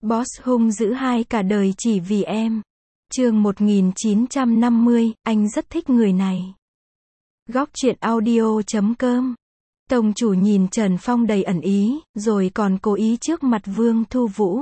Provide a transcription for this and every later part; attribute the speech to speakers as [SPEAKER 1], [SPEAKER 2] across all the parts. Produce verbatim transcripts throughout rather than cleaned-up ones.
[SPEAKER 1] Boss hung dữ hai cả đời chỉ vì em. Chương một nghìn chín trăm năm mươi, anh rất thích người này. Góc truyện audio chấm com. Tông chủ nhìn Trần Phong đầy ẩn ý, rồi còn cố ý trước mặt Vương Thu Vũ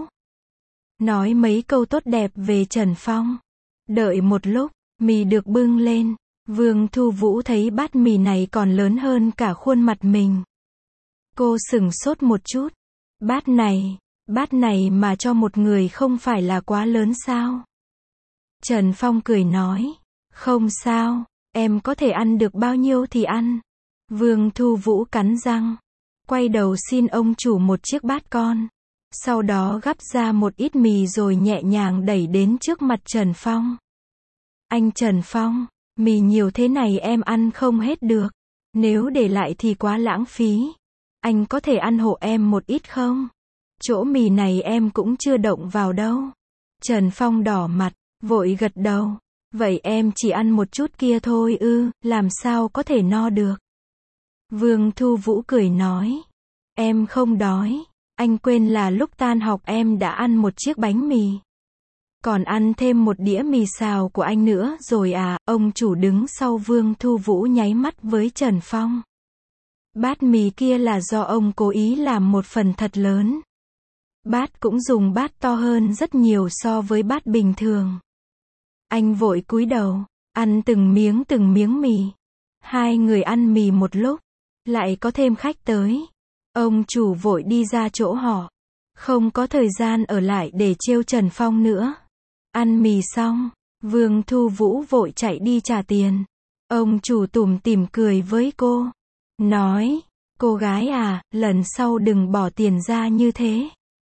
[SPEAKER 1] nói mấy câu tốt đẹp về Trần Phong. Đợi một lúc, mì được bưng lên. Vương Thu Vũ thấy bát mì này còn lớn hơn cả khuôn mặt mình. Cô sửng sốt một chút. Bát này, bát này mà cho một người không phải là quá lớn sao? Trần Phong cười nói, không sao, em có thể ăn được bao nhiêu thì ăn. Vương Thu Vũ cắn răng, quay đầu xin ông chủ một chiếc bát con. Sau đó gắp ra một ít mì rồi nhẹ nhàng đẩy đến trước mặt Trần Phong. Anh Trần Phong, mì nhiều thế này em ăn không hết được. Nếu để lại thì quá lãng phí. Anh có thể ăn hộ em một ít không? Chỗ mì này em cũng chưa động vào đâu. Trần Phong đỏ mặt, vội gật đầu. Vậy em chỉ ăn một chút kia thôi ư, làm sao có thể no được? Vương Thu Vũ cười nói. Em không đói. Anh quên là lúc tan học em đã ăn một chiếc bánh mì. Còn ăn thêm một đĩa mì xào của anh nữa rồi à, ông chủ đứng sau Vương Thu Vũ nháy mắt với Trần Phong. Bát mì kia là do ông cố ý làm một phần thật lớn. Bát cũng dùng bát to hơn rất nhiều so với bát bình thường. Anh vội cúi đầu, ăn từng miếng từng miếng mì. Hai người ăn mì một lúc, lại có thêm khách tới. Ông chủ vội đi ra chỗ họ. Không có thời gian ở lại để trêu Trần Phong nữa. Ăn mì xong, Vương Thu Vũ vội chạy đi trả tiền. Ông chủ tủm tỉm cười với cô. Nói, cô gái à, lần sau đừng bỏ tiền ra như thế.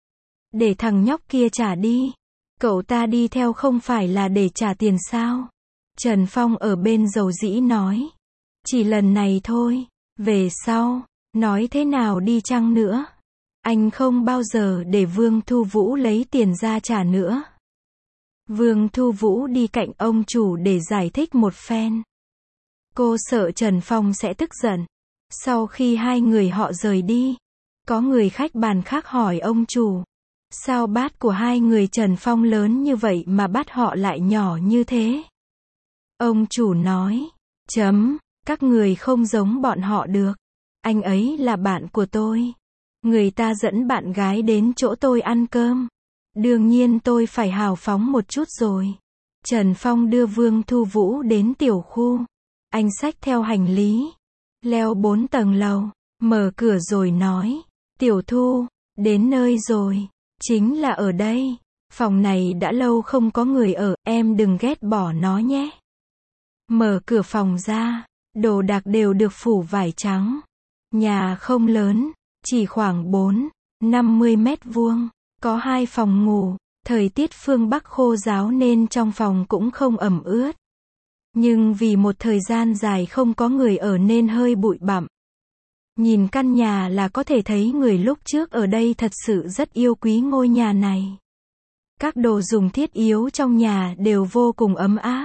[SPEAKER 1] Để thằng nhóc kia trả đi. Cậu ta đi theo không phải là để trả tiền sao? Trần Phong ở bên dầu dĩ nói. Chỉ lần này thôi, về sau, nói thế nào đi chăng nữa. Anh không bao giờ để Vương Thu Vũ lấy tiền ra trả nữa. Vương Thu Vũ đi cạnh ông chủ để giải thích một phen. Cô sợ Trần Phong sẽ tức giận. Sau khi hai người họ rời đi, có người khách bàn khác hỏi ông chủ. Sao bát của hai người Trần Phong lớn như vậy mà bát họ lại nhỏ như thế? Ông chủ nói, chấm, các người không giống bọn họ được. Anh ấy là bạn của tôi. Người ta dẫn bạn gái đến chỗ tôi ăn cơm. Đương nhiên tôi phải hào phóng một chút rồi. Trần Phong đưa Vương Thu Vũ đến tiểu khu. Anh xách theo hành lý. Leo bốn tầng lầu. Mở cửa rồi nói. Tiểu Thu, đến nơi rồi. Chính là ở đây. Phòng này đã lâu không có người ở, em đừng ghét bỏ nó nhé. Mở cửa phòng ra. Đồ đạc đều được phủ vải trắng. Nhà không lớn, chỉ khoảng bốn, năm mươi mét vuông. Có hai phòng ngủ. Thời tiết phương Bắc khô ráo nên trong phòng cũng không ẩm ướt. Nhưng vì một thời gian dài không có người ở nên hơi bụi bặm. Nhìn căn nhà là có thể thấy người lúc trước ở đây thật sự rất yêu quý ngôi nhà này. Các đồ dùng thiết yếu trong nhà đều vô cùng ấm áp.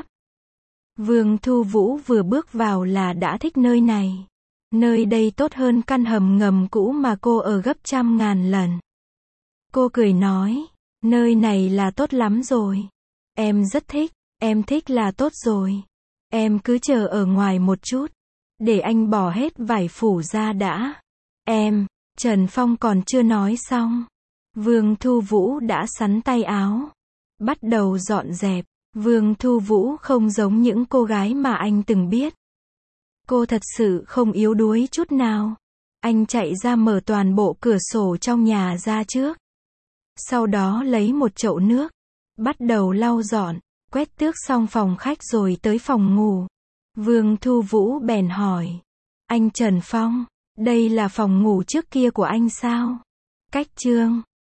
[SPEAKER 1] Vương Thu Vũ vừa bước vào là đã thích nơi này. Nơi đây tốt hơn căn hầm ngầm cũ mà cô ở gấp trăm ngàn lần. Cô cười nói, nơi này là tốt lắm rồi. Em rất thích, em thích là tốt rồi. Em cứ chờ ở ngoài một chút. Để anh bỏ hết vải phủ ra đã. Em, Trần Phong còn chưa nói xong. Vương Thu Vũ đã xắn tay áo. Bắt đầu dọn dẹp. Vương Thu Vũ không giống những cô gái mà anh từng biết. Cô thật sự không yếu đuối chút nào. Anh chạy ra mở toàn bộ cửa sổ trong nhà ra trước. Sau đó lấy một chậu nước. Bắt đầu lau dọn, quét tước xong phòng khách rồi tới phòng ngủ. Vương Thu Vũ bèn hỏi. Anh Trần Phong, đây là phòng ngủ trước kia của anh sao? Cách chương